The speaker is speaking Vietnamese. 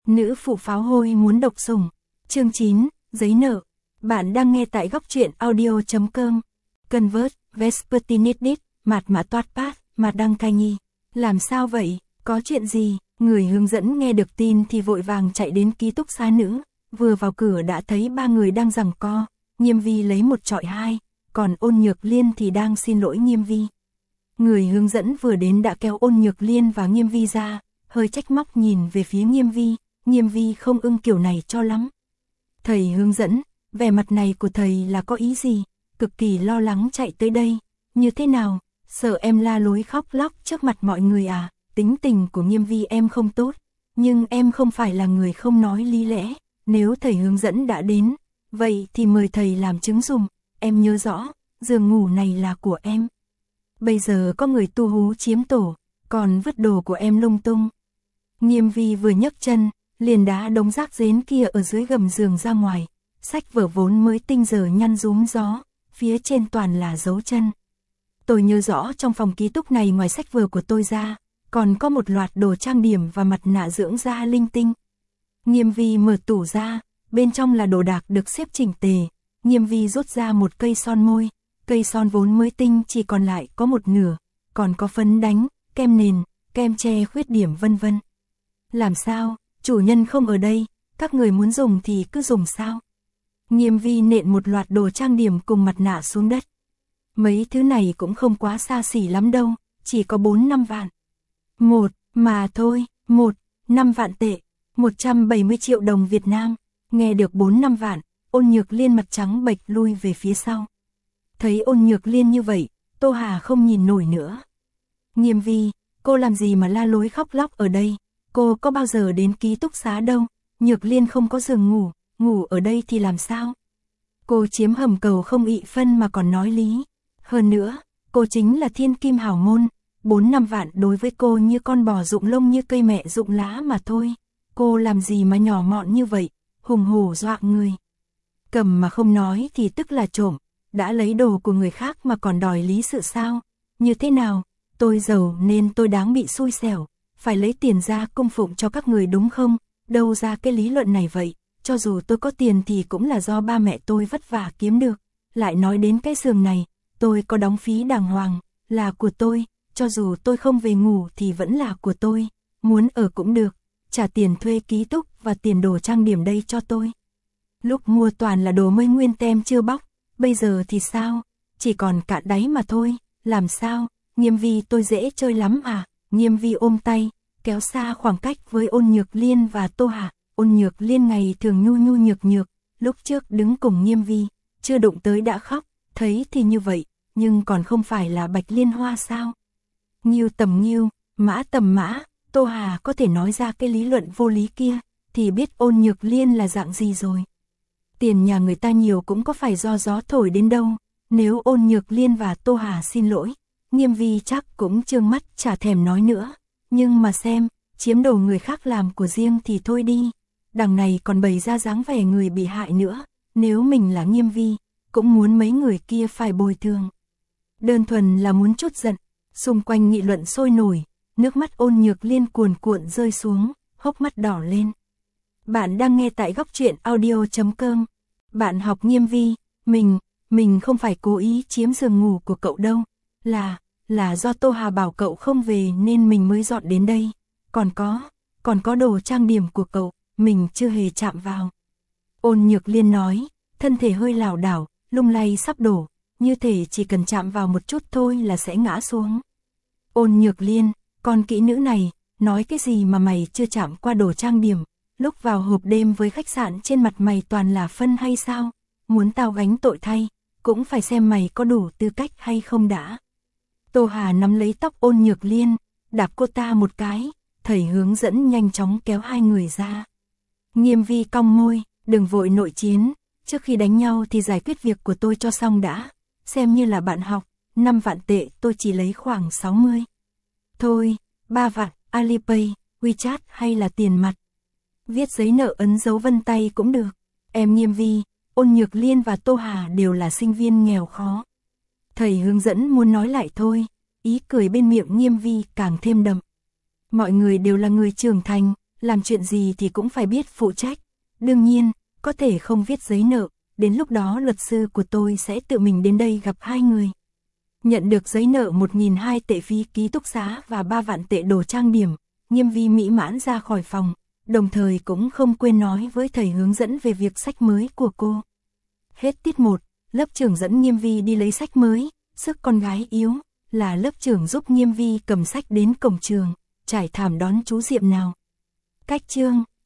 Nữ phụ pháo hôi muốn độc sủng. Chương 9, giấy nợ. Bạn đang nghe tại góc truyện audio.com. Convert, Vespertinitdit, Mạt Mã Toát Pát, Mạt Đăng Cai Nhi. Làm sao vậy? Có chuyện gì? Người hướng dẫn nghe được tin thì vội vàng chạy đến ký túc xá nữ. Vừa vào cửa đã thấy ba người đang giằng co. Nghiêm Vi lấy một chọi hai, còn Ôn Nhược Liên thì đang xin lỗi Nghiêm Vi. Người hướng dẫn vừa đến đã kéo Ôn Nhược Liên và Nghiêm Vi ra, hơi trách móc nhìn về phía Nghiêm Vi. Nghiêm Vi không ưng kiểu này cho lắm. Thầy hướng dẫn, vẻ mặt này của thầy là có ý gì? Cực kỳ lo lắng chạy tới đây. Như thế nào? Sợ em la lối khóc lóc trước mặt mọi người à? Tính tình của Nghiêm Vi em không tốt, nhưng em không phải là người không nói lý lẽ. Nếu thầy hướng dẫn đã đến, vậy thì mời thầy làm chứng dùm. Em nhớ rõ, giường ngủ này là của em. Bây giờ có người tu hú chiếm tổ, còn vứt đồ của em lung tung. Nghiêm Vi vừa nhấc chân, liền đá đống rác rến kia ở dưới gầm giường ra ngoài. Sách vở vốn mới tinh giờ nhăn rúm gió, phía trên toàn là dấu chân. Tôi nhớ rõ trong phòng ký túc này ngoài sách vở của tôi ra, còn có một loạt đồ trang điểm và mặt nạ dưỡng da linh tinh. Nghiêm Vi mở tủ ra, bên trong là đồ đạc được xếp chỉnh tề. Nghiêm Vi rút ra một cây son môi, cây son vốn mới tinh chỉ còn lại có một nửa, còn có phấn đánh, kem nền, kem che khuyết điểm vân vân. Làm sao, chủ nhân không ở đây, các người muốn dùng thì cứ dùng sao? Nghiêm Vi nện một loạt đồ trang điểm cùng mặt nạ xuống đất. Mấy thứ này cũng không quá xa xỉ lắm đâu, chỉ có 4-5 vạn. Một, mà thôi, 5 vạn tệ, 170 triệu đồng Việt Nam. Nghe được 4-5 vạn, Ôn Nhược Liên mặt trắng bệch lui về phía sau. Thấy Ôn Nhược Liên như vậy, Tô Hà không nhìn nổi nữa. Nghiêm Vi, cô làm gì mà la lối khóc lóc ở đây? Cô có bao giờ đến ký túc xá đâu, Nhược Liên không có giường ngủ ở đây thì làm sao? Cô chiếm hầm cầu không ị phân mà còn nói lý. Hơn nữa, cô chính là thiên kim hảo môn, 4-5 vạn đối với cô như con bò rụng lông như cây mẹ rụng lá mà thôi. Cô làm gì mà nhỏ mọn như vậy, hùng hổ dọa người. Cầm mà không nói thì tức là trộm, đã lấy đồ của người khác mà còn đòi lý sự sao? Như thế nào? Tôi giàu nên tôi đáng bị xui xẻo, phải lấy tiền ra cung phụng cho các người đúng không? Đâu ra cái lý luận này vậy? Cho dù tôi có tiền thì cũng là do ba mẹ tôi vất vả kiếm được. Lại nói đến cái giường này, tôi có đóng phí đàng hoàng, là của tôi, cho dù tôi không về ngủ thì vẫn là của tôi, muốn ở cũng được, trả tiền thuê ký túc và tiền đồ trang điểm đây cho tôi. Lúc mua toàn là đồ mới nguyên tem chưa bóc, bây giờ thì sao? Chỉ còn cạn đáy mà thôi, làm sao? Nghiêm Vi tôi dễ chơi lắm à? Nghiêm Vi ôm tay, kéo xa khoảng cách với Ôn Nhược Liên và Tô Hà. Ôn Nhược Liên ngày thường nhu nhu nhược, lúc trước đứng cùng Nghiêm Vi, chưa đụng tới đã khóc, thấy thì như vậy, nhưng còn không phải là Bạch Liên Hoa sao? Nghiêu tầm nghiêu, mã tầm mã, Tô Hà có thể nói ra cái lý luận vô lý kia, thì biết Ôn Nhược Liên là dạng gì rồi. Tiền nhà người ta nhiều cũng có phải do gió thổi đến đâu, nếu Ôn Nhược Liên và Tô Hà xin lỗi, Nghiêm Vi chắc cũng trương mắt chả thèm nói nữa, nhưng mà xem, chiếm đồ người khác làm của riêng thì thôi đi, đằng này còn bày ra dáng vẻ người bị hại nữa, nếu mình là Nghiêm Vi, cũng muốn mấy người kia phải bồi thường. Đơn thuần là muốn chút giận, xung quanh nghị luận sôi nổi, nước mắt Ôn Nhược Liên cuồn cuộn rơi xuống, hốc mắt đỏ lên. Bạn đang nghe tại góc truyện audio.com. Bạn học Nghiêm Vi, mình không phải cố ý chiếm giường ngủ của cậu đâu, là do Tô Hà bảo cậu không về nên mình mới dọn đến đây. Còn có đồ trang điểm của cậu, mình chưa hề chạm vào. Ôn Nhược Liên nói, thân thể hơi lảo đảo, lung lay sắp đổ, như thể chỉ cần chạm vào một chút thôi là sẽ ngã xuống. Ôn Nhược Liên, con kỹ nữ này, nói cái gì mà mày chưa chạm qua đồ trang điểm, lúc vào hộp đêm với khách sạn trên mặt mày toàn là phân hay sao? Muốn tao gánh tội thay, cũng phải xem mày có đủ tư cách hay không đã. Tô Hà nắm lấy tóc Ôn Nhược Liên, đạp cô ta một cái, thầy hướng dẫn nhanh chóng kéo hai người ra. Nghiêm Vi cong môi, đừng vội nội chiến, trước khi đánh nhau thì giải quyết việc của tôi cho xong đã, xem như là bạn học, 5 vạn tệ tôi chỉ lấy khoảng 60. Thôi, 3 vạn, Alipay, WeChat hay là tiền mặt. Viết giấy nợ ấn dấu vân tay cũng được. Em Nghiêm Vi, Ôn Nhược Liên và Tô Hà đều là sinh viên nghèo khó. Thầy hướng dẫn muốn nói lại thôi, ý cười bên miệng Nghiêm Vi càng thêm đậm. Mọi người đều là người trưởng thành, làm chuyện gì thì cũng phải biết phụ trách. Đương nhiên, có thể không viết giấy nợ, đến lúc đó luật sư của tôi sẽ tự mình đến đây gặp hai người. Nhận được giấy nợ 1.200 tệ phí ký túc xá và 3 vạn tệ đồ trang điểm, Nghiêm Vi mỹ mãn ra khỏi phòng, đồng thời cũng không quên nói với thầy hướng dẫn về việc sách mới của cô. Hết tiết 1, lớp trưởng dẫn Nghiêm Vi đi lấy sách mới, sức con gái yếu, là lớp trưởng giúp Nghiêm Vi cầm sách đến cổng trường, trải thảm đón chú Diệm nào. Cách chương